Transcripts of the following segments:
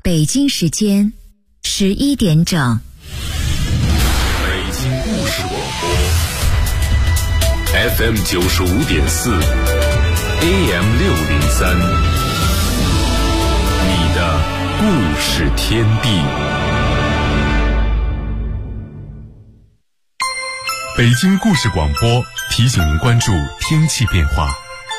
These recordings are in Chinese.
北京时间11点整。 北京故事广播 FM 95.4 AM 603，你的故事天地。北京故事广播提醒您关注天气变化。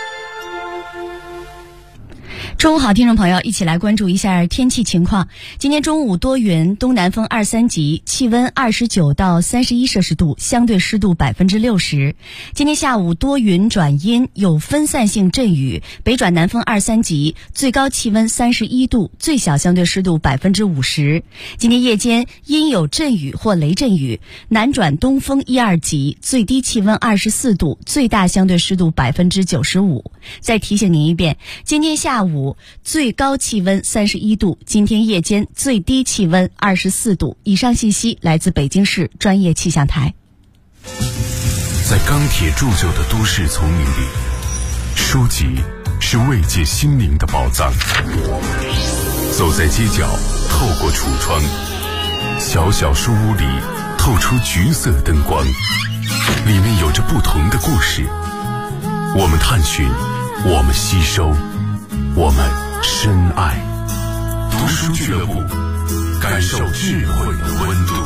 中午好，听众朋友，一起来关注一下天气情况。今天中午多云，东南风2、3级，气温29到31摄氏度，相对湿度60%。今天下午多云转阴，有分散性阵雨，北转南风2、3级，最高气温31度，最小相对湿度50%。今天夜间阴有阵雨或雷阵雨，南转东风1、2级，最低气温24度，最大相对湿度95%。再提醒您一遍，今天下午最高气温31度，今天夜间最低气温24度。以上信息来自北京市专业气象台。 在钢铁铸就的都市丛林里，书籍是慰藉心灵的宝藏。走在街角，透过橱窗，小小书屋里透出橘色灯光，里面有着不同的故事。我们探寻，我们吸收，我们深爱。读书俱乐部，感受智慧的温度。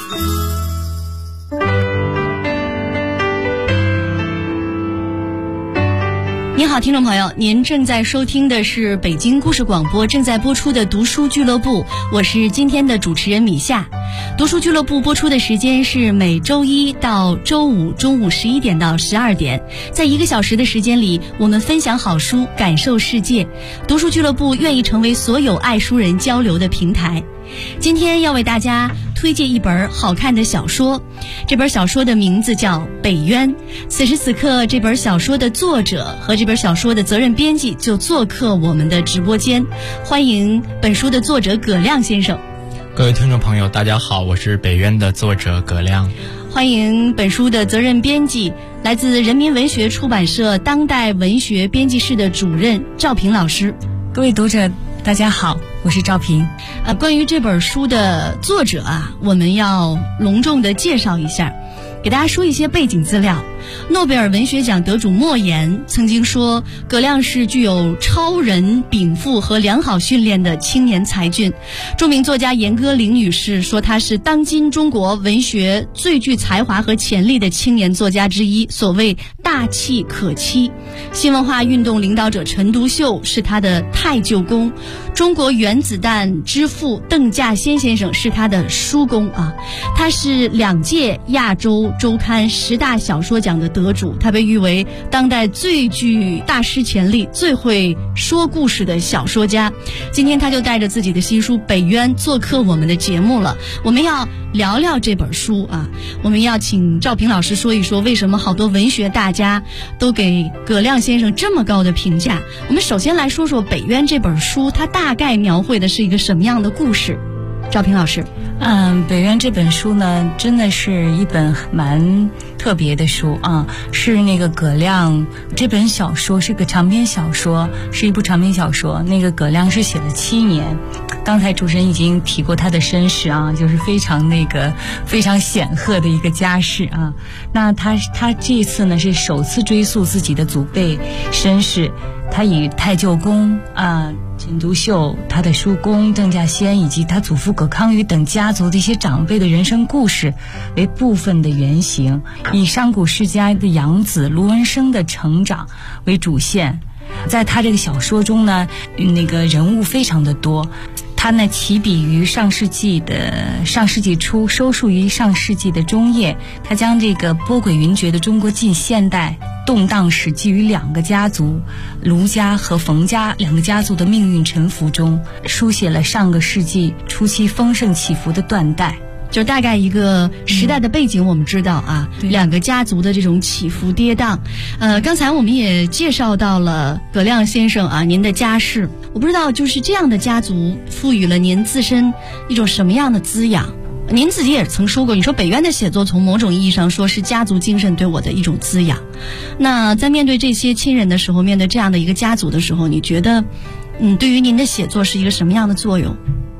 您好，听众朋友，您正在收听的是北京故事广播正在播出的读书俱乐部，我是今天的主持人米夏。读书俱乐部播出的时间是每周一到周五中午11点到12点，在1个小时的时间里，我们分享好书，感受世界。读书俱乐部愿意成为所有爱书人交流的平台。今天要为大家推荐一本好看的小说，这本小说的名字叫《北渊》。此时此刻，这本小说的作者和这本小说的责任编辑就做客我们的直播间，欢迎本书的作者葛亮先生。 各位听众朋友，大家好，我是北渊的作者葛亮。 欢迎本书的责任编辑，来自人民文学出版社当代文学编辑室的主任赵平老师。 各位读者大家好，我是赵平。 关于这本书的作者啊，我们要隆重的介绍一下，给大家说一些背景资料。诺贝尔文学奖得主莫言曾经说，葛亮是具有超人禀赋和良好训练的青年才俊。著名作家严歌苓女士说，他是当今中国文学最具才华和潜力的青年作家之一，所谓大器可期。新文化运动领导者陈独秀是他的太舅公，中国原子弹之父邓稼先生是他的叔公啊。他是2届亚洲周刊10大小说奖的得主，他被誉为当代最具大师潜力、最会说故事的小说家。今天他就带着自己的新书《北渊》做客我们的节目了。我们要聊聊这本书啊，我们要请赵平老师说一说，为什么好多文学大家都给葛亮先生这么高的评价。我们首先来说说《北渊》这本书，它大概描绘的是一个什么样的故事？赵平老师。 北渊这本书呢，真的是一本蛮特别的书啊，是那个葛亮这本小说是个长篇小说，是一部长篇小说。那个葛亮是写了7年，刚才主持人已经提过他的身世啊，就是非常显赫的一个家世啊。那他这次呢是首次追溯自己的祖辈身世，他以太舅公陈独秀、他的叔公邓稼先以及他祖父葛康宇等家族的一些长辈的人生故事为部分的原型，以上古世家的养子卢文生的成长为主线。在他这个小说中呢，那个人物非常的多。他呢起笔于上世纪初，收束于上世纪的中叶。他将这个波诡云谲的中国近现代动荡史记于2个家族，卢家和冯家2个家族的命运沉浮中，书写了上个世纪初期丰盛起伏的断代。 就大概一个时代的背景我们知道啊，2个家族的这种起伏跌宕。刚才我们也介绍到了葛亮先生啊，您的家世，我不知道就是这样的家族赋予了您自身一种什么样的滋养。您自己也曾说过，你说北渊的写作从某种意义上说是家族精神对我的一种滋养。那在面对这些亲人的时候，面对这样的一个家族的时候，你觉得对于您的写作是一个什么样的作用？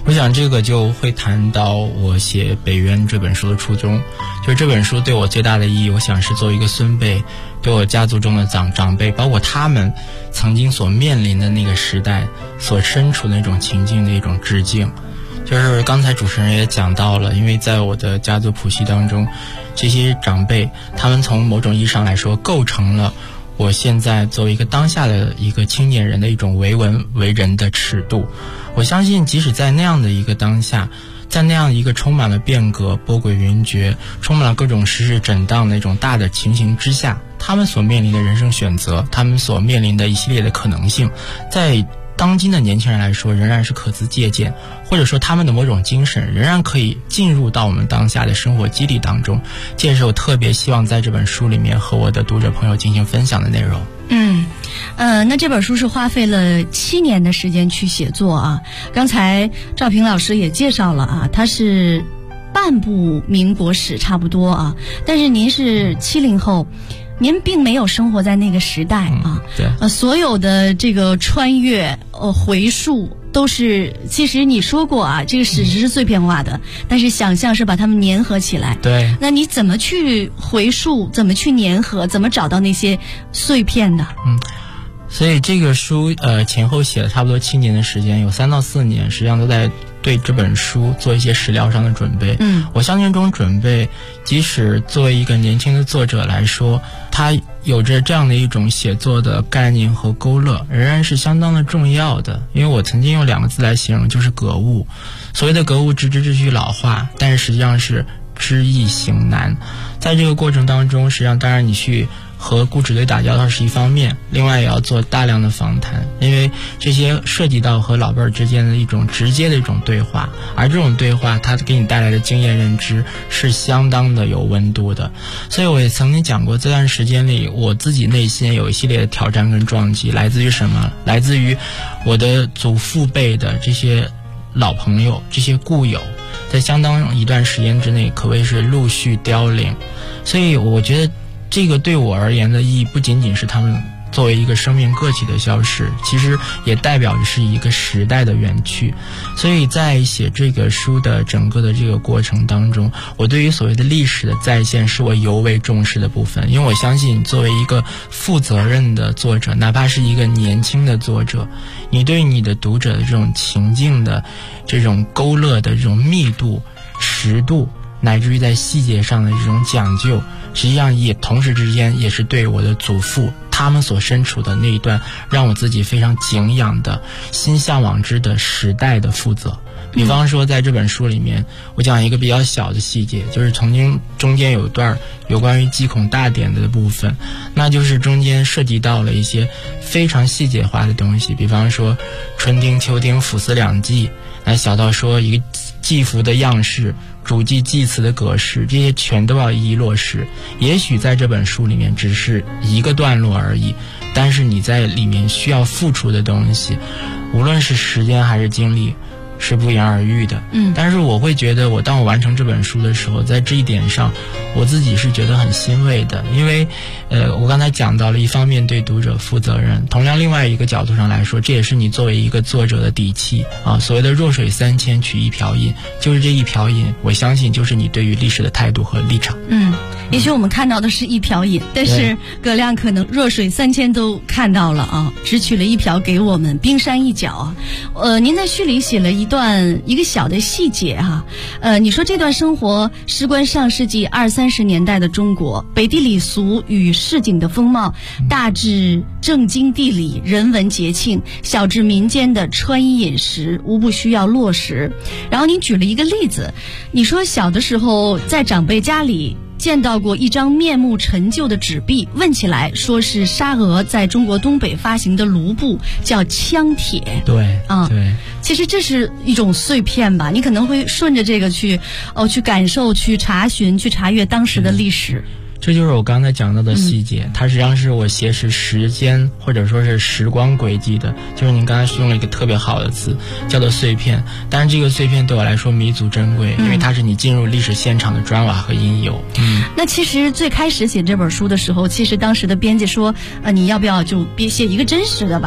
我想这个就会谈到我写《北渊》这本书的初衷，就是这本书对我最大的意义，我想是作为一个孙辈，对我家族中的长辈，包括他们曾经所面临的那个时代所身处的那种情境的一种致敬。就是刚才主持人也讲到了，因为在我的家族谱系当中，这些长辈他们从某种意义上来说构成了我现在作为一个当下的一个青年人的一种为文为人的尺度。我相信即使在那样的一个当下，在那样一个充满了变革、波诡云谲、充满了各种时事震荡的那种大的情形之下，他们所面临的人生选择，他们所面临的一系列的可能性，在当今的年轻人来说仍然是可资借鉴，或者说他们的某种精神仍然可以进入到我们当下的生活基地当中。这也是我特别希望在这本书里面和我的读者朋友进行分享的内容。 那这本书是花费了7年的时间去写作啊。刚才赵平老师也介绍了啊，它是半部民国史差不多啊。但是您是70后，您并没有生活在那个时代啊。 对。 所有的这个穿越回溯都是，其实你说过啊，这个史实是碎片化的，但是想象是把它们粘合起来。 对。 那你怎么去回溯，怎么去粘合，怎么找到那些碎片的？ 所以这个书前后写了差不多7年的时间，有3到4年实际上都在对这本书做一些史料上的准备。我相信这种准备即使作为一个年轻的作者来说，他有着这样的一种写作的概念和勾勒，仍然是相当的重要的。因为我曾经用2个字来形容，就是格物。所谓的格物致知致虚老化，但是实际上是知易行难。在这个过程当中，实际上当然你去和故纸堆打交道是一方面，另外也要做大量的访谈，因为这些涉及到和老辈儿之间的一种直接的一种对话，而这种对话它给你带来的经验认知是相当的有温度的。所以我也曾经讲过，这段时间里我自己内心有一系列的挑战跟撞击，来自于什么？来自于我的祖父辈的这些老朋友，这些故友，在相当一段时间之内可谓是陆续凋零。所以我觉得这个对我而言的意义不仅仅是他们作为一个生命个体的消失，其实也代表着是一个时代的远去。所以在写这个书的整个的这个过程当中，我对于所谓的历史的再现是我尤为重视的部分。因为我相信作为一个负责任的作者，哪怕是一个年轻的作者，你对你的读者的这种情境的这种勾勒的这种密度、实度，乃至于在细节上的这种讲究，实际上也同时之间也是对我的祖父他们所身处的那一段让我自己非常敬仰的心向往之的时代的负责。比方说在这本书里面，我讲一个比较小的细节，就是曾经中间有一段有关于祭孔大典的部分，那就是中间涉及到了一些非常细节化的东西，比方说春丁秋丁辅司两祭，来小到说一个祭服的样式，主祭祭词的格式，这些全都要一一落实。也许在这本书里面只是一个段落而已，但是你在里面需要付出的东西，无论是时间还是精力，是不言而喻的。但是我会觉得当我完成这本书的时候，在这一点上我自己是觉得很欣慰的。因为我刚才讲到了一方面对读者负责任，同样另外一个角度上来说，这也是你作为一个作者的底气啊。所谓的弱水三千取一瓢饮，就是这一瓢饮，我相信就是你对于历史的态度和立场。 也许我们看到的是一瓢饮，但是葛亮可能弱水三千都看到了啊，只取了一瓢给我们，冰山一角啊。您在序里写了一个小的细节哈，你说这段生活事关上世纪20-30年代的中国，北地礼俗与市井的风貌，大至政经地理、人文节庆，小至民间的穿衣饮食，无不需要落实。然后您举了一个例子，你说小的时候在长辈家里见到过一张面目陈旧的纸币，问起来说是沙俄在中国东北发行的卢布，叫羌铁。 对啊，对， 其实这是一种碎片吧，你可能会顺着这个去感受、去查询、去查阅当时的历史。 这就是我刚才讲到的细节，它实际上是我写实时间或者说是时光轨迹的，就是您刚才用了一个特别好的词，叫做碎片。但是这个碎片对我来说弥足珍贵，因为它是你进入历史现场的砖瓦和印油。 那其实最开始写这本书的时候，其实当时的编辑说，你要不要就别写一个真实的吧？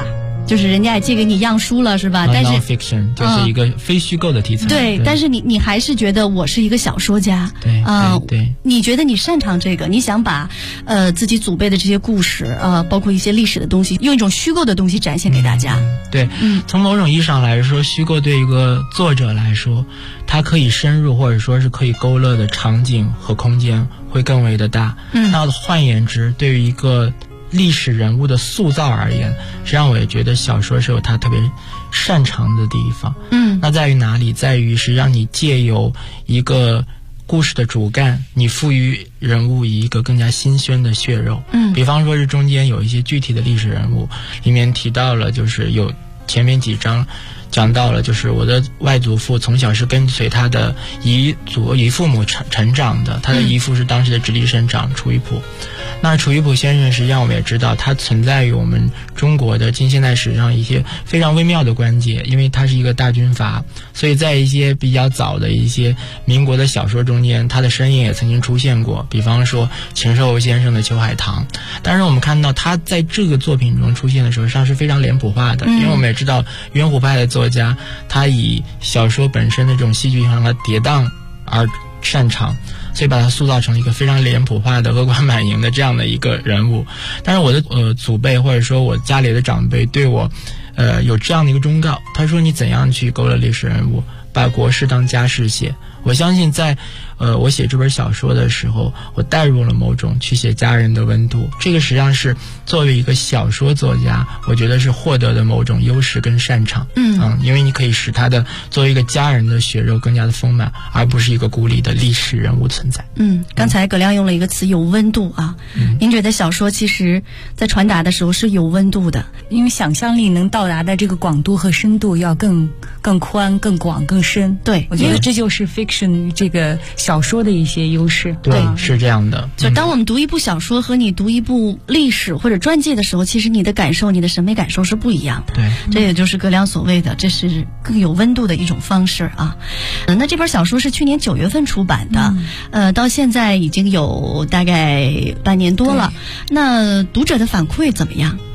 就是人家也借给你样书了，是吧？但是 non-fiction 就是一个非虚构的题材。 对，但是你还是觉得我是一个小说家。 对， 你觉得你擅长这个，你想把自己祖辈的这些故事包括一些历史的东西，用一种虚构的东西展现给大家。 对，从某种意义上来说，虚构对一个作者来说，它可以深入或者说是可以勾勒的场景和空间会更为的大。那换言之，对于一个历史人物的塑造而言，实际上我也觉得小说是有它特别擅长的地方。那在于哪里？在于是让你借由一个故事的主干，你赋予人物一个更加新鲜的血肉。比方说是中间有一些具体的历史人物，里面提到了就是有前面几章讲到了，就是我的外祖父从小是跟随他的姨父母成长的，他的姨父是当时的直隶省长楚玉璞。那楚玉璞先生实际上我们也知道，他存在于我们中国的近现代史上一些非常微妙的关节，因为他是一个大军阀，所以在一些比较早的一些民国的小说中间，他的身影也曾经出现过，比方说禽兽先生的《秋海棠》。但是我们看到他在这个作品中出现的时候，实际上是非常脸谱化的，因为我们也知道元湖派的作家，他以小说本身的这种戏剧上的跌宕而擅长，所以把他塑造成一个非常脸谱化的恶贯满盈的这样的一个人物。但是我的祖辈或者说我家里的长辈对我有这样的一个忠告，他说你怎样去勾勒历史人物，把国事当家事写。我相信在我写这本小说的时候，我带入了某种去写家人的温度，这个实际上是作为一个小说作家，我觉得是获得的某种优势跟擅长。因为你可以使他的作为一个家人的血肉更加的丰满，而不是一个孤立的历史人物存在。 刚才葛亮用了一个词有温度啊。您觉得小说其实在传达的时候是有温度的， 因为想象力能到达的这个广度和深度要更宽、更广、更深。 对， 我觉得这就是 fiction 这个小说的一些优势。 对，是这样的。 就当我们读一部小说和你读一部历史或者传记的时候，其实你的感受、你的审美感受是不一样的。 对， 这也就是葛亮所谓的，这是更有温度的一种方式啊。那这本小说是去年9月份出版的，到现在已经有大概半年多了。那读者的反馈怎么样？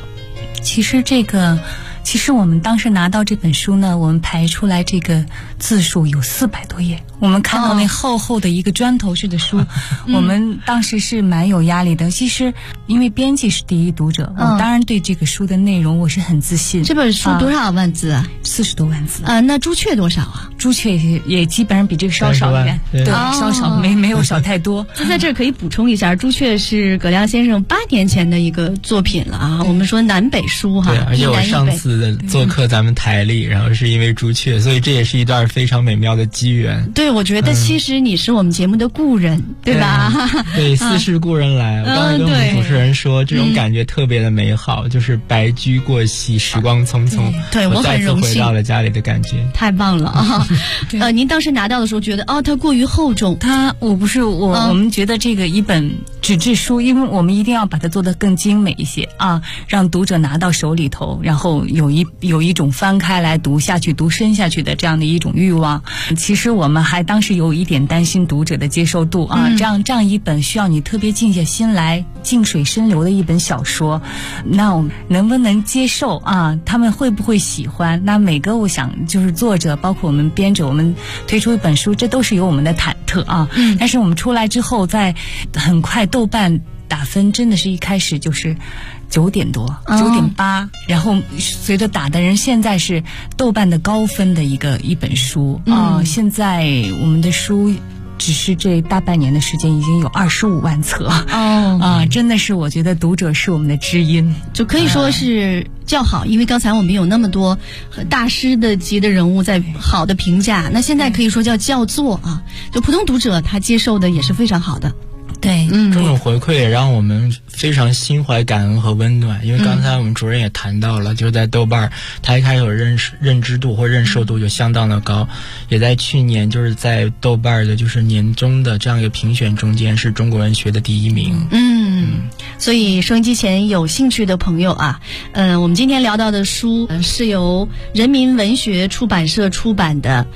其实我们当时拿到这本书呢，我们排出来这个字数有400多页，我们看到那厚厚的一个砖头式的书，我们当时是蛮有压力的。其实因为编辑是第一读者，我当然对这个书的内容我是很自信。 这本书多少万字啊 ？40多万字。 那朱雀多少啊？ 朱雀也基本上比这个稍少一点，对，稍少，没有少太多。 在这儿可以补充一下，朱雀是葛亮先生8年前的一个作品了啊。我们说南北书哈， 对，而且我上次做客咱们台里，然后是因为朱雀，所以这也是一段非常美妙的机缘。 对，我觉得其实你是我们节目的故人，对吧？ 对，似是故人来。我刚才跟我们主持人说，这种感觉特别的美好，就是白驹过隙，时光匆匆。 对，我再次回到了家里的感觉， 太棒了啊！您当时拿到的时候觉得它过于厚重， 我们觉得这个一本纸质书，因为我们一定要把它做得更精美一些啊，让读者拿到手里头，然后有一种翻开来读下去、读深下去的这样的一种欲望。其实我们还当时有一点担心读者的接受度啊，这样一本需要你特别静下心来、静水深流的一本小说，那我们能不能接受啊？他们会不会喜欢？那每个我想就是作者，包括我们编者，我们推出一本书，这都是有我们的忐忑啊。但是我们出来之后，在很快豆瓣打分真的是一开始就是9点多，9.8，然后随着打的人，现在是豆瓣的高分的一本书啊。现在我们的书只是这大半年的时间已经有25万册真的是我觉得读者是我们的知音， 就可以说是较好，因为刚才我们有那么多大师的级的人物在好的评价，那现在可以说叫叫座啊，就普通读者他接受的也是非常好的。 对， 这种回馈也让我们非常心怀感恩和温暖。因为刚才我们主任也谈到了，就是在豆瓣，他一开始有认知度或认受度就相当的高，也在去年就是在豆瓣的就是年终的这样一个评选中间是中国文学的第1名。 所以收音机前有兴趣的朋友啊，我们今天聊到的书是由人民文学出版社出版的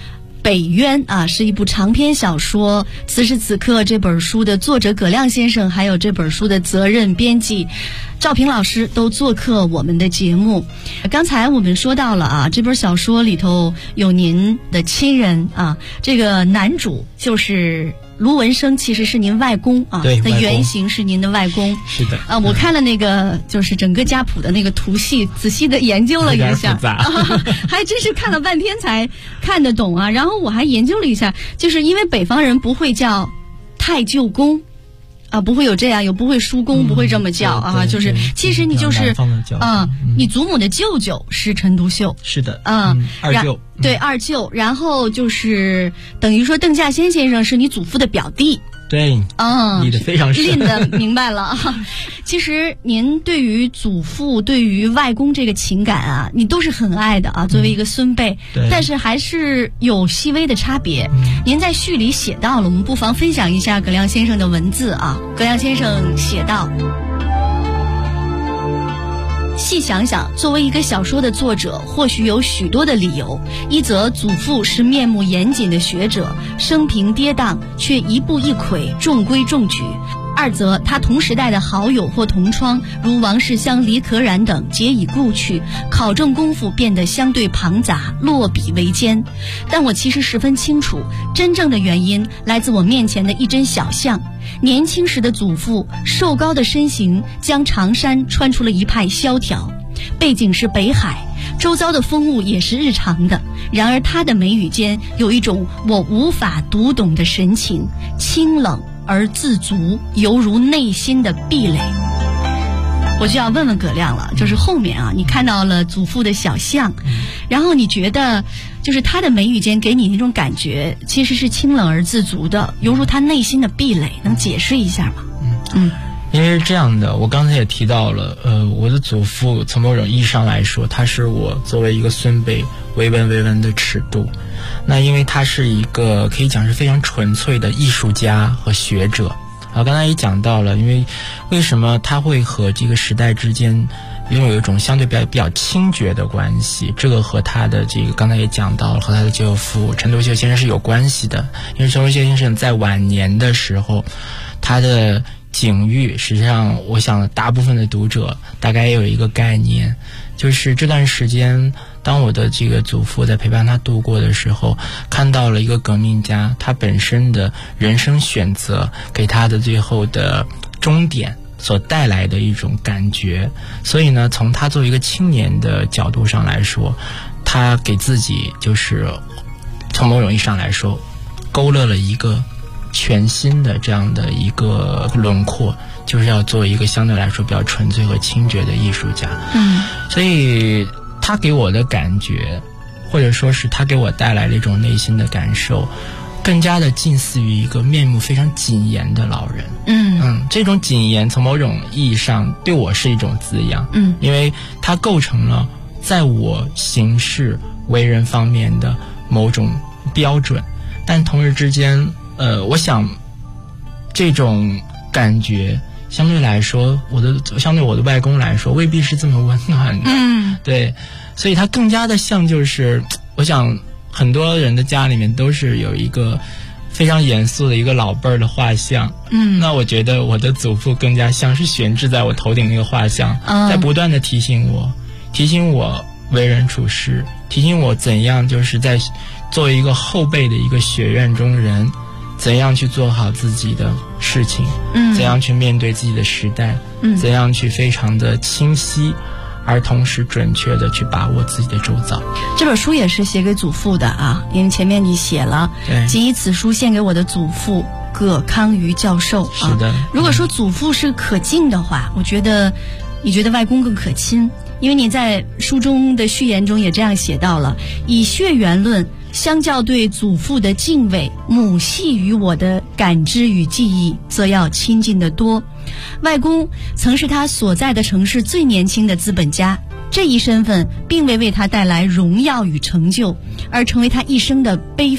北渊啊，是一部长篇小说。此时此刻，这本书的作者葛亮先生，还有这本书的责任编辑赵平老师都做客我们的节目。刚才我们说到了啊，这本小说里头有您的亲人啊，这个男主就是卢文生，其实是您外公啊， 对， 的原型是您的外公。 是的啊，我看了那个就是整个家谱的那个图系，仔细的研究了一下，还真是看了半天才看得懂啊。然后我还研究了一下，就是因为北方人不会叫太舅公啊，不会有这样，有不会叔公，不会这么叫啊，就是其实你就是你祖母的舅舅是陈独秀， 是的， 二舅，对，二舅，然后就是等于说邓稼先先生是你祖父的表弟。 对，理得非常深， 理得明白了。其实您对于祖父、对于外公这个情感啊，你都是很爱的啊。作为一个孙辈，但是还是有细微的差别。您在序里写到了，我们不妨分享一下葛亮先生的文字啊。葛亮先生写道：细想想，作为一个小说的作者，或许有许多的理由。一则祖父是面目严谨的学者，生平跌宕，却一步一魁，中规中矩；二则他同时代的好友或同窗，如王世襄、李可染等，皆已故去，考证功夫变得相对庞杂，落笔为艰。但我其实十分清楚，真正的原因来自我面前的一帧小像。年轻时的祖父，瘦高的身形将长衫穿出了一派萧条，背景是北海，周遭的风物也是日常的。然而他的眉宇间有一种我无法读懂的神情，清冷而自足，犹如内心的壁垒。我就要问问葛亮了，就是后面啊，你看到了祖父的小像，然后你觉得就是他的眉宇间给你那种感觉其实是清冷而自足的，犹如他内心的壁垒，能解释一下吗？ 因为是这样的，我刚才也提到了，我的祖父从某种意义上来说，他是我作为一个孙辈维文的尺度。那因为他是一个可以讲是非常纯粹的艺术家和学者。刚才也讲到了，因为为什么他会和这个时代之间拥有一种相对比较清绝的关系，这个和他的这个刚才也讲到了，和他的舅父陈独秀先生是有关系的。因为陈独秀先生在晚年的时候，他的境遇实际上我想大部分的读者大概也有一个概念，就是这段时间当我的这个祖父在陪伴他度过的时候，看到了一个革命家他本身的人生选择给他的最后的终点所带来的一种感觉。所以呢，从他作为一个青年的角度上来说，他给自己就是从某种意义上来说勾勒了一个全新的这样的一个轮廓，就是要做一个相对来说比较纯粹和清绝的艺术家。所以他给我的感觉，或者说是他给我带来了一种内心的感受，更加的近似于一个面目非常谨严的老人。这种谨严从某种意义上对我是一种滋养。因为它构成了在我行事为人方面的某种标准，但同时之间我想这种感觉相对来说，相对我的外公来说未必是这么温暖的。对，所以它更加的像，就是我想很多人的家里面都是有一个非常严肃的一个老辈儿的画像。那我觉得我的祖父更加像是悬置在我头顶那个画像，在不断的提醒我为人处事，提醒我怎样就是在作为一个后辈的一个学院中人，怎样去做好自己的事情，怎样去面对自己的时代，怎样去非常的清晰而同时准确的去把握自己的周遭。 这本书也是写给祖父的啊，因为前面你写了仅以此书献给我的祖父葛康瑜教授。 是的， 如果说祖父是可敬的话，我觉得你觉得外公更可亲，因为你在书中的序言中也这样写到了，以血缘论相较对祖父的敬畏，母系与我的感知与记忆则要亲近得多。外公曾是他所在的城市最年轻的资本家，这一身份并未为他带来荣耀与成就，而成为他一生的背负。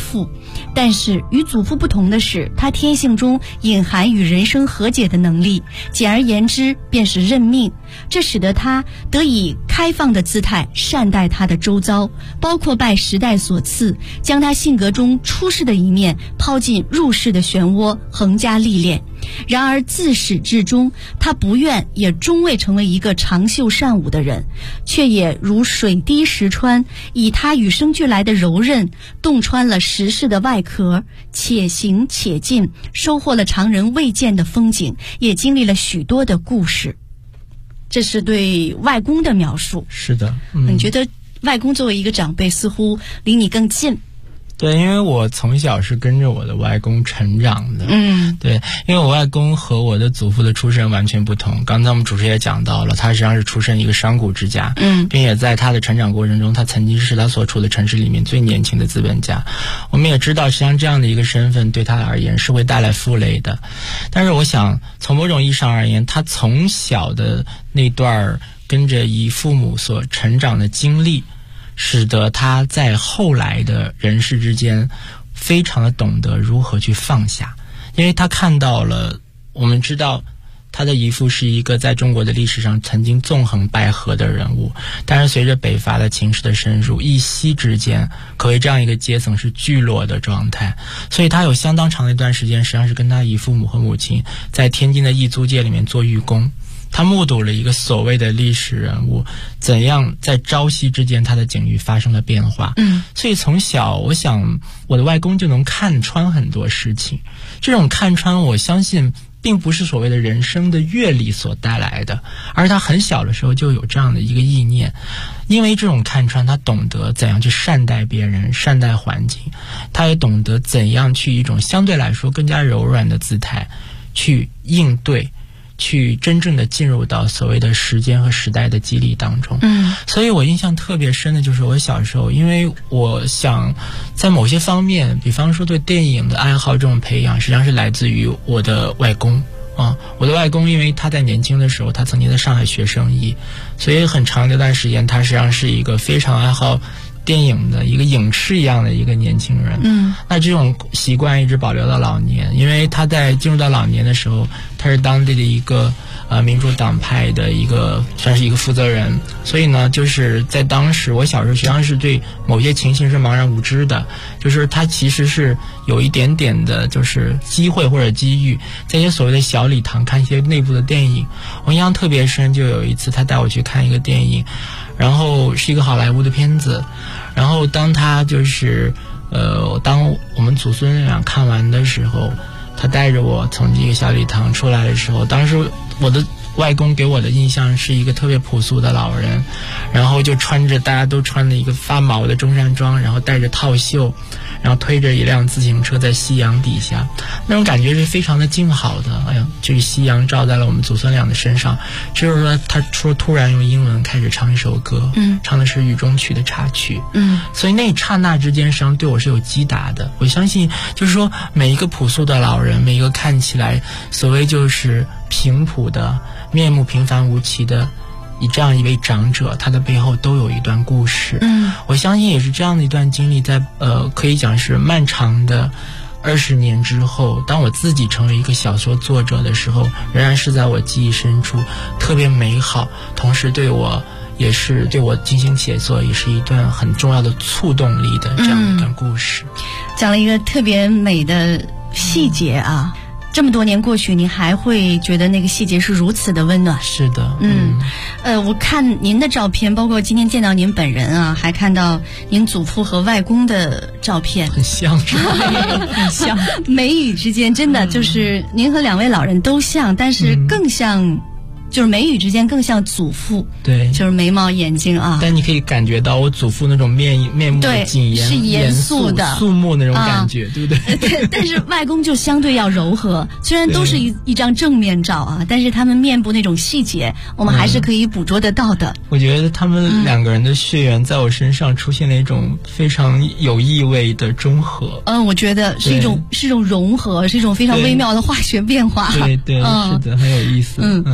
但是与祖父不同的是，他天性中隐含与人生和解的能力，简而言之便是认命。这使得他得以开放的姿态善待他的周遭，包括拜时代所赐，将他性格中出世的一面抛进入世的漩涡，横加历练。然而自始至终，他不愿也终未成为一个长袖善舞的人，却也如水滴石穿，以他与生俱来的柔韧洞穿了时事的外壳，且行且进，收获了常人未见的风景，也经历了许多的故事。这是对外公的描述。 是的， 你觉得外公作为一个长辈似乎离你更近？ 对，因为我从小是跟着我的外公成长的。对，因为我外公和我的祖父的出身完全不同。刚才我们主持也讲到了，他实际上是出身一个商贾之家，并且在他的成长过程中，他曾经是他所处的城市里面最年轻的资本家。我们也知道，实际上这样的一个身份对他而言是会带来负累的。但是我想，从某种意义上而言，他从小的那段跟着姨父母所成长的经历，使得他在后来的人世之间非常的懂得如何去放下。因为他看到了，我们知道他的姨父是一个在中国的历史上曾经纵横捭阖的人物，但是随着北伐的情势的深入，一夕之间可谓这样一个阶层是聚落的状态。所以他有相当长的一段时间实际上是跟他姨父母和母亲在天津的异租界里面做寓工。他目睹了一个所谓的历史人物怎样在朝夕之间他的境遇发生了变化。所以从小我想我的外公就能看穿很多事情。这种看穿我相信并不是所谓的人生的阅历所带来的，而他很小的时候就有这样的一个意念。因为这种看穿，他懂得怎样去善待别人，善待环境，他也懂得怎样去一种相对来说更加柔软的姿态去应对，去真正的进入到所谓的时间和时代的激励当中。所以我印象特别深的就是我小时候，因为我想在某些方面，比方说对电影的爱好这种培养，实际上是来自于我的外公。我的外公因为他在年轻的时候他曾经在上海学生意，所以很长的一段时间他实际上是一个非常爱好电影的一个影视一样的一个年轻人。那这种习惯一直保留到老年。因为他在进入到老年的时候，他是当地的一个民主党派的一个算是一个负责人，所以呢就是在当时我小时候实际上是对某些情形是茫然无知的，就是他其实是有一点点的就是机会或者机遇在一些所谓的小礼堂看一些内部的电影。我印象特别深，就有一次他带我去看一个电影，然后是一个好莱坞的片子，然后当他就是当我们祖孙俩看完的时候，他带着我从这个小礼堂出来的时候，当时我的外公给我的印象是一个特别朴素的老人，然后就穿着大家都穿的一个发毛的中山装，然后戴着套袖，然后推着一辆自行车在夕阳底下，那种感觉是非常的静好的。哎呀，这个夕阳照在了我们祖孙俩的身上。就是说他突然用英文开始唱一首歌，唱的是《雨中曲》的插曲。所以那一刹那之间实际上对我是有击打的。我相信就是说每一个朴素的老人，每一个看起来所谓就是平朴的面目平凡无奇的以这样一位长者，他的背后都有一段故事。我相信也是这样的一段经历在可以讲是漫长的20年之后，当我自己成为一个小说作者的时候，仍然是在我记忆深处特别美好，同时对我也是对我进行写作也是一段很重要的触动力的这样一段故事。 讲了一个特别美的细节啊，这么多年过去，你还会觉得那个细节是如此的温暖。 是的。 我看您的照片，包括今天见到您本人啊，还看到您祖父和外公的照片， 很像是吧？ 很像。眉宇之间真的就是您和两位老人都像，但是更像就是眉宇之间更像祖父。 对， 就是眉毛眼睛啊。 但你可以感觉到我祖父那种面目的谨严， 是严肃的肃穆那种感觉，对不对？ 但是外公就相对要柔和，虽然都是一张正面照啊，但是他们面部那种细节我们还是可以捕捉得到的。 我觉得他们两个人的血缘在我身上出现了一种非常有意味的中和。 我觉得是一种融合，是一种非常微妙的化学变化。 对，是的，很有意思。 说到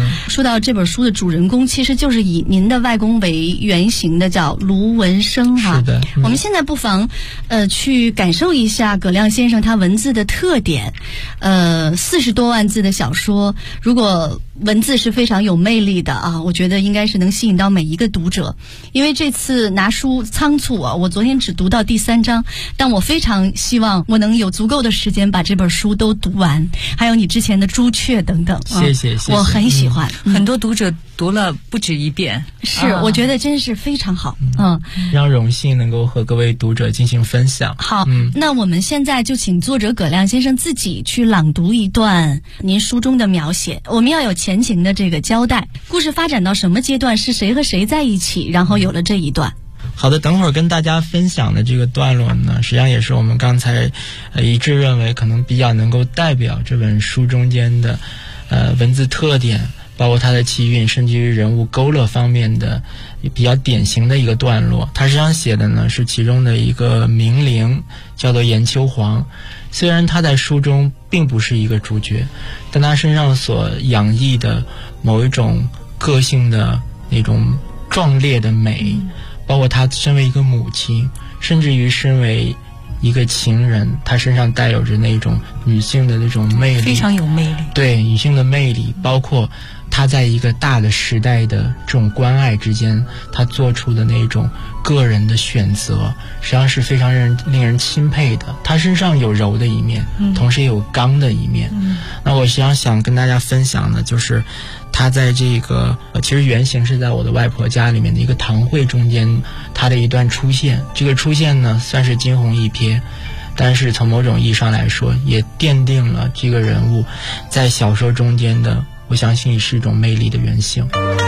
到这本书的主人公其实就是以您的外公为原型的，叫卢文生哈。 是的， 我们现在不妨去感受一下葛亮先生他文字的特点。40多万字的小说，如果文字是非常有魅力的啊，我觉得应该是能吸引到每一个读者。因为这次拿书仓促啊，我昨天只读到第3章，但我非常希望我能有足够的时间把这本书都读完，还有你之前的朱雀等等。 谢谢， 我很喜欢。 很多读者读了不止一遍， 是，我觉得真是非常好。 非常荣幸能够和各位读者进行分享。 好，那我们现在就请作者葛亮先生自己去朗读一段您书中的描写，我们要有前情的这个交代，故事发展到什么阶段，是谁和谁在一起，然后有了这一段。 好的，等会儿跟大家分享的这个段落呢，实际上也是我们刚才一致认为可能比较能够代表这本书中间的文字特点，包括它的气韵，甚至于人物勾勒方面的比较典型的一个段落。它实际上写的呢是其中的一个名伶，叫做严秋黄。虽然他在书中并不是一个主角，但他身上所洋溢的某一种个性的那种壮烈的美，包括他身为一个母亲，甚至于身为一个情人，他身上带有着那种女性的那种魅力， 非常有魅力。 对，女性的魅力，包括他在一个大的时代的这种关爱之间，他做出的那种个人的选择，实际上是非常令人钦佩的。他身上有柔的一面，同时也有刚的一面。那我实际上想跟大家分享的就是他在这个其实原型是在我的外婆家里面的一个堂会中间，他的一段出现。这个出现呢算是惊鸿一瞥，但是从某种意义上来说，也奠定了这个人物在小说中间的，我相信是一种魅力的原型。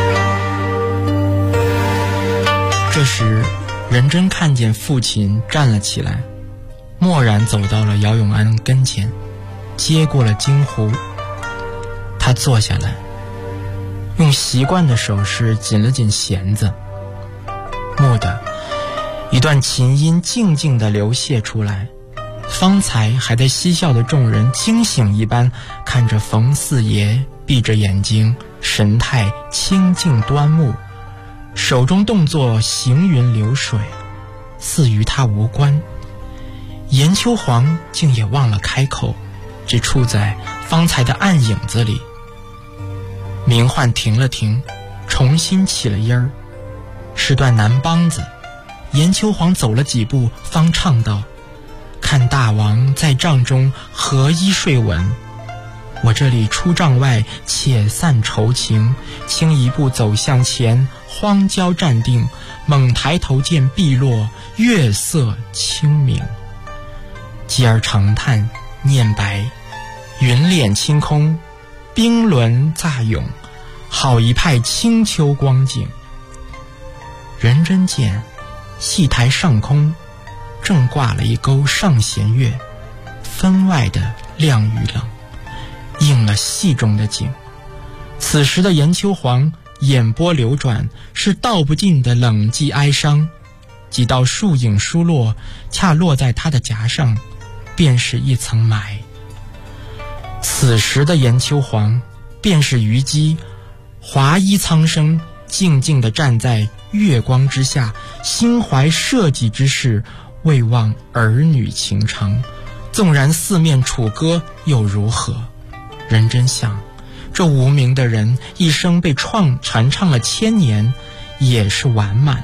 这时任真看见父亲站了起来，默然走到了姚永安跟前，接过了金壶。他坐下来，用习惯的手势紧了紧弦子，蓦地一段琴音静静地流泻出来。方才还在嬉笑的众人惊醒一般看着冯四爷闭着眼睛，神态清静端木，手中动作行云流水，似与他无关。严秋黄竟也忘了开口，只处在方才的暗影子里。明焕停了停，重新起了音儿，是段南梆子。严秋黄走了几步，方唱道：看大王在帐中合衣睡稳，我这里出帐外且散愁情。轻一步走向前，荒郊站定，猛抬头见碧落，月色清明。继而长叹念白，云敛清空，冰轮乍涌，好一派清秋光景。人真见戏台上空正挂了一钩上弦月，分外的亮与冷，应了戏中的景。此时的严秋黄眼波流转，是道不尽的冷寂哀伤。几道树影疏落，恰落在他的颊上，便是一层霾。此时的严秋黄便是虞姬，华衣苍生，静静地站在月光之下，心怀社稷之事，未忘儿女情长。纵然四面楚歌又如何？人真想，这无名的人一生被传唱了1000年，也是完满。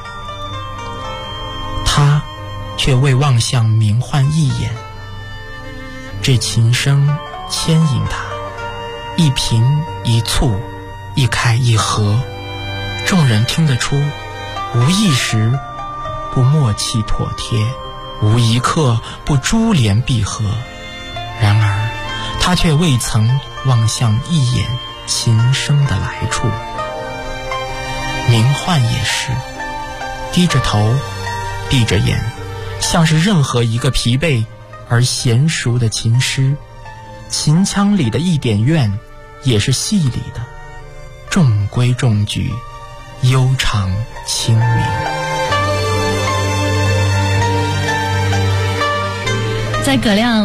他却未望向明焕一眼，这琴声牵引他，一平一促，一开一合，众人听得出，无一时不默契妥帖，无一刻不珠联璧合。然而他却未曾望向一眼琴声的来处。明焕也是低着头，闭着眼，像是任何一个疲惫而娴熟的琴师。琴腔里的一点怨，也是戏里的中规中矩，悠长清明。 在葛亮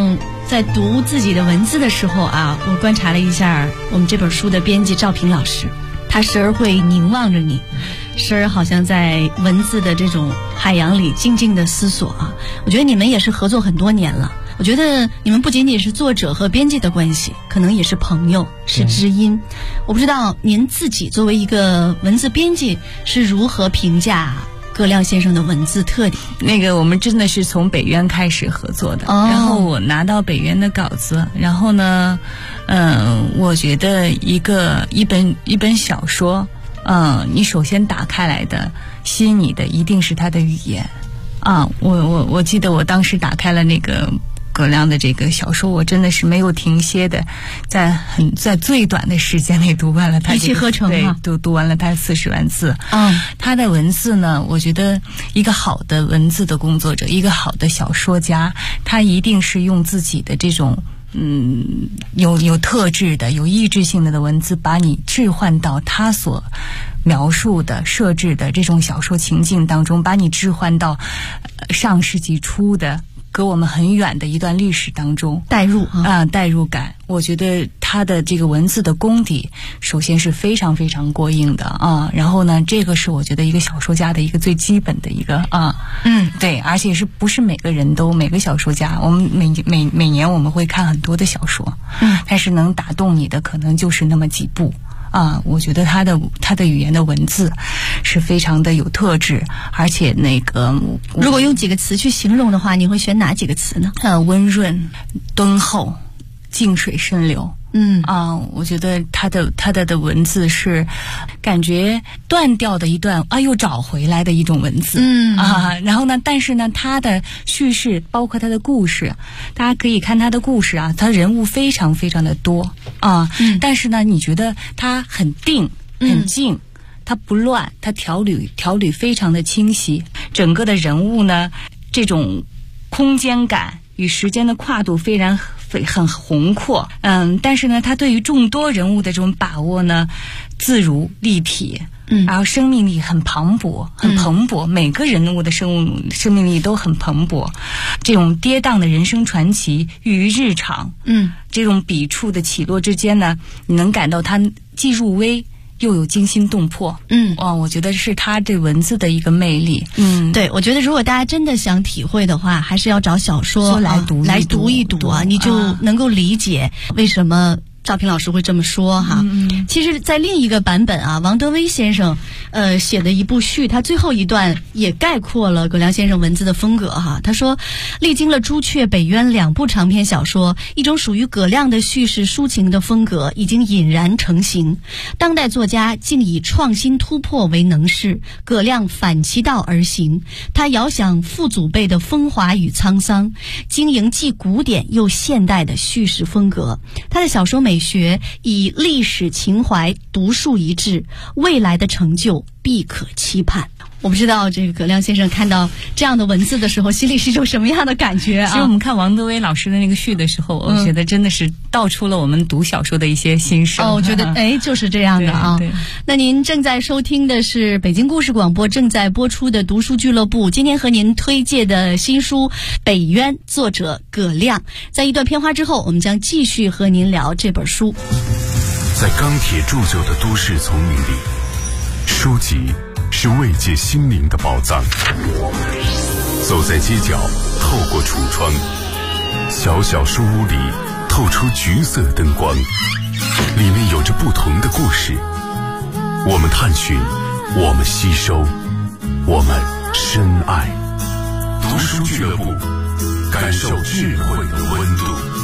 在读自己的文字的时候啊，我观察了一下我们这本书的编辑赵平老师，他时而会凝望着你，时而好像在文字的这种海洋里静静的思索啊。我觉得你们也是合作很多年了，我觉得你们不仅仅是作者和编辑的关系，可能也是朋友，是知音。我不知道您自己作为一个文字编辑是如何评价葛亮先生的文字特点。 那个我们真的是从北渊开始合作的，然后我拿到北渊的稿子，然后呢我觉得一本小说，你首先打开来的吸引你的一定是它的语言啊。我记得我当时打开了那个葛亮的这个小说，我真的是没有停歇的，在最短的时间内读完了它， 一气呵成啊， 对，读完了它40万字。他的文字呢，我觉得一个好的文字的工作者，一个好的小说家，他一定是用自己的这种有特质的、有意志性的文字，把你置换到他所描述的、设置的这种小说情境当中，把你置换到上世纪初的隔我们很远的一段历史当中，代入感。我觉得他的这个文字的功底，首先是非常非常过硬的啊。然后呢，这个是我觉得一个小说家的一个最基本的一个对，而且不是每个小说家，我们每年我们会看很多的小说，但是能打动你的可能就是那么几部。我觉得他的语言的文字是非常的有特质，而且那个如果用几个词去形容的话，你会选哪几个词呢？ 温润、敦厚、静水深流。我觉得他的文字是感觉断掉的一段又找回来的一种文字。然后呢，但是呢，他的叙事包括他的故事，大家可以看他的故事啊，他人物非常非常的多但是呢，你觉得他很定很静，他不乱，他条理非常的清晰，整个的人物呢，这种空间感与时间的跨度很宏阔，但是呢，他对于众多人物的这种把握呢，自如立体，然后生命力很磅礴，每个人物的生命力都很蓬勃，这种跌宕的人生传奇寓于日常，这种笔触的起落之间呢，你能感到他既入微又有惊心动魄。我觉得是他这文字的一个魅力。 对，我觉得如果大家真的想体会的话，还是要找小说来读一读啊，你就能够理解为什么赵平老师会这么说哈。其实在另一个版本啊，王德威先生写的一部序，他最后一段也概括了葛亮先生文字的风格哈。他说，历经了朱雀、北渊2部长篇小说，一种属于葛亮的叙事抒情的风格已经隐然成型。当代作家竟以创新突破为能事，葛亮反其道而行，他遥想父祖辈的风华与沧桑，经营既古典又现代的叙事风格。他的小说美学以历史情怀独树一帜，未来的成就必可期盼。我不知道这个葛亮先生看到这样的文字的时候，心里是一种什么样的感觉啊？ 其实我们看王德威老师的那个序的时候，我觉得真的是道出了我们读小说的一些心声。 我觉得就是这样的啊。那您正在收听的是北京故事广播正在播出的读书俱乐部，今天和您推荐的新书《北渊》，作者葛亮。在一段片花之后，我们将继续和您聊这本书。 在钢铁铸就的都市丛林里，书籍是慰藉心灵的宝藏。走在街角，透过橱窗，小小书屋里透出橘色灯光，里面有着不同的故事。我们探寻，我们吸收，我们深爱。读书俱乐部，感受智慧的温度。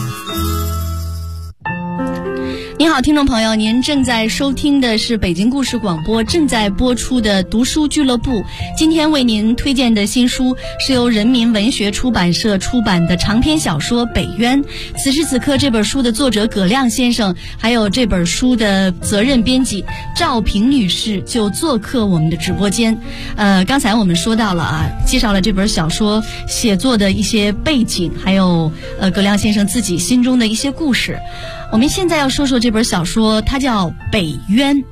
您好，听众朋友，您正在收听的是北京故事广播正在播出的读书俱乐部。今天为您推荐的新书是由人民文学出版社出版的长篇小说《北渊》。此时此刻，这本书的作者葛亮先生，还有这本书的责任编辑赵平女士就做客我们的直播间。刚才我们说到了啊，介绍了这本小说写作的一些背景，还有葛亮先生自己心中的一些故事。我们现在要说说这本小说，它叫《北渊》。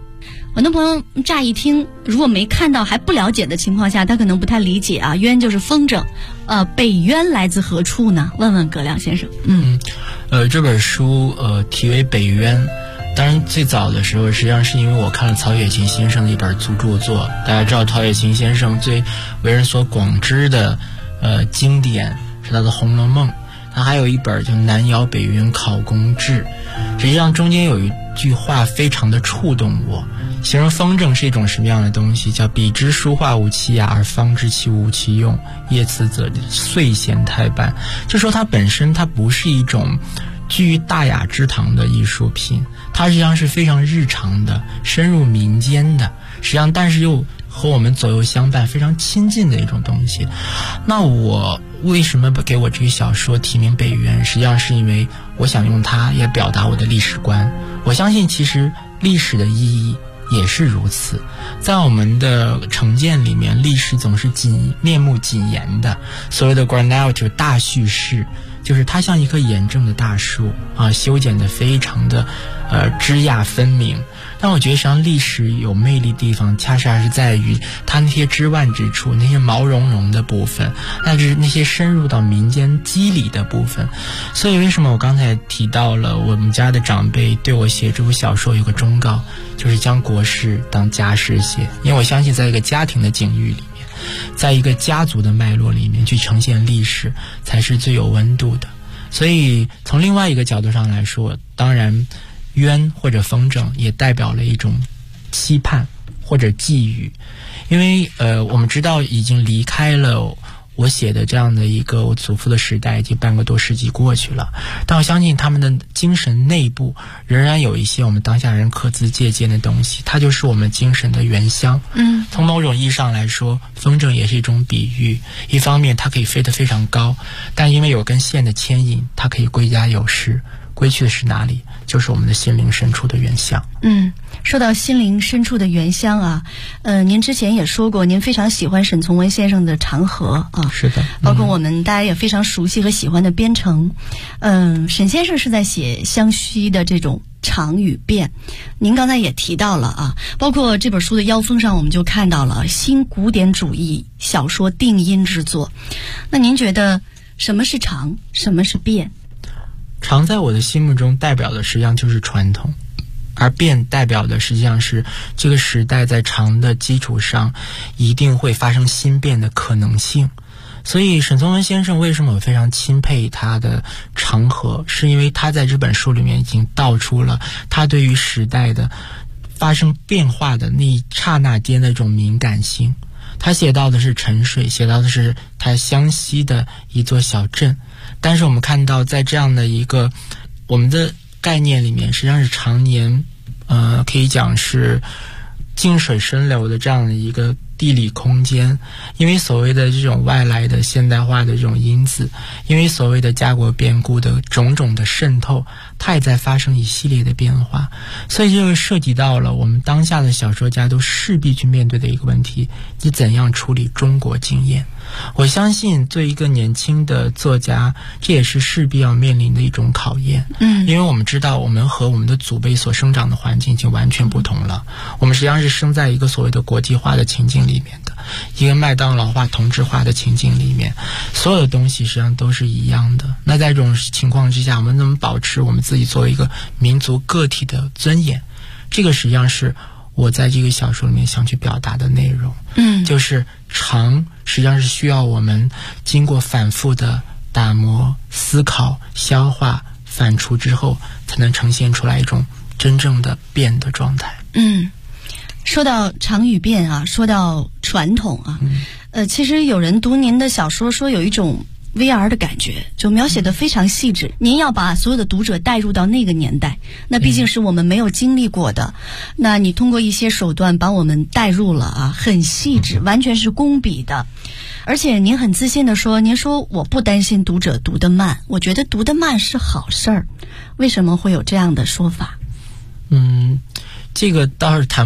很多朋友乍一听，如果没看到还不了解的情况下，他可能不太理解啊。冤就是风筝，北冤来自何处呢？问问葛亮先生。 这本书题为《北冤》，当然最早的时候实际上是因为我看了曹雪芹先生的一本著作。大家知道曹雪芹先生最为人所广知的经典是他的《红楼梦》，他还有一本叫《南窑北冤考工志》。实际上中间有一句话非常的触动我，形容风筝是一种什么样的东西，叫彼之书画无其雅，而方知其无其用，业此则遂显太半。就说它本身它不是一种居于大雅之堂的艺术品，它实际上是非常日常的，深入民间的，实际上但是又和我们左右相伴，非常亲近的一种东西。那我为什么给我这个小说题名《北冤》？实际上是因为我想用它也表达我的历史观。我相信其实历史的意义也是如此，在我们的成见里面，历史总是面目谨严的。所谓的 chronology 大叙事，就是它像一棵严正的大树啊，修剪得非常的枝桠分明。但我觉得实际上历史有魅力地方，恰恰是在于它那些枝蔓之处，那些毛茸茸的部分，那些深入到民间肌理的部分。所以为什么我刚才提到了我们家的长辈对我写这部小说有个忠告，就是将国事当家事写。因为我相信在一个家庭的境遇里面，在一个家族的脉络里面去呈现历史才是最有温度的。所以从另外一个角度上来说，当然冤或者风筝也代表了一种期盼或者寄语。因为我们知道已经离开了我写的这样的一个我祖父的时代，已经半个多世纪过去了，但我相信他们的精神内部仍然有一些我们当下人可资借鉴的东西，它就是我们精神的原乡。从某种意义上来说，风筝也是一种比喻。一方面它可以飞得非常高，但因为有根线的牵引，它可以归家有时，归去的是哪里？就是我们的心灵深处的原乡。 说到心灵深处的原乡啊，您之前也说过，您非常喜欢沈从文先生的《长河》啊， 是的， 包括我们大家也非常熟悉和喜欢的《边城》。沈先生是在写湘西的这种长与变。您刚才也提到了啊，包括这本书的腰封上我们就看到了新古典主义小说定音之作。那您觉得什么是长，什么是变？ 长在我的心目中代表的实际上就是传统，而变代表的实际上是这个时代在长的基础上一定会发生新变的可能性。所以沈从文先生为什么我非常钦佩他的长河，是因为他在这本书里面已经道出了他对于时代的发生变化的那一刹那间的一种敏感性。他写到的是沉水，写到的是他湘西的一座小镇，但是我们看到在这样的一个我们的概念里面，实际上是常年可以讲是静水深流的这样的一个地理空间。因为所谓的这种外来的现代化的这种因子，因为所谓的家国变故的种种的渗透，它也在发生一系列的变化。所以这个涉及到了我们当下的小说家都势必去面对的一个问题，你怎样处理中国经验。我相信作为一个年轻的作家，这也是势必要面临的一种考验。因为我们知道我们和我们的祖辈所生长的环境已经完全不同了，我们实际上是生在一个所谓的国际化的情境里面的，一个麦当劳化同质化的情境里面，所有的东西实际上都是一样的。那在这种情况之下，我们怎么保持我们自己作为一个民族个体的尊严？这个实际上是我在这个小说里面想去表达的内容。就是长实际上是需要我们经过反复的打磨、思考、消化、反刍之后，才能呈现出来一种真正的变的状态。 说到长与变啊，说到传统啊，其实有人读您的小说说有一种 VR 的感觉，就描写的非常细致。您要把所有的读者带入到那个年代，那毕竟是我们没有经历过的，那你通过一些手段把我们带入了啊，很细致，完全是工笔的。而且您很自信的说，您说我不担心读者读得慢，我觉得读得慢是好事儿。为什么会有这样的说法？ 这个倒是谈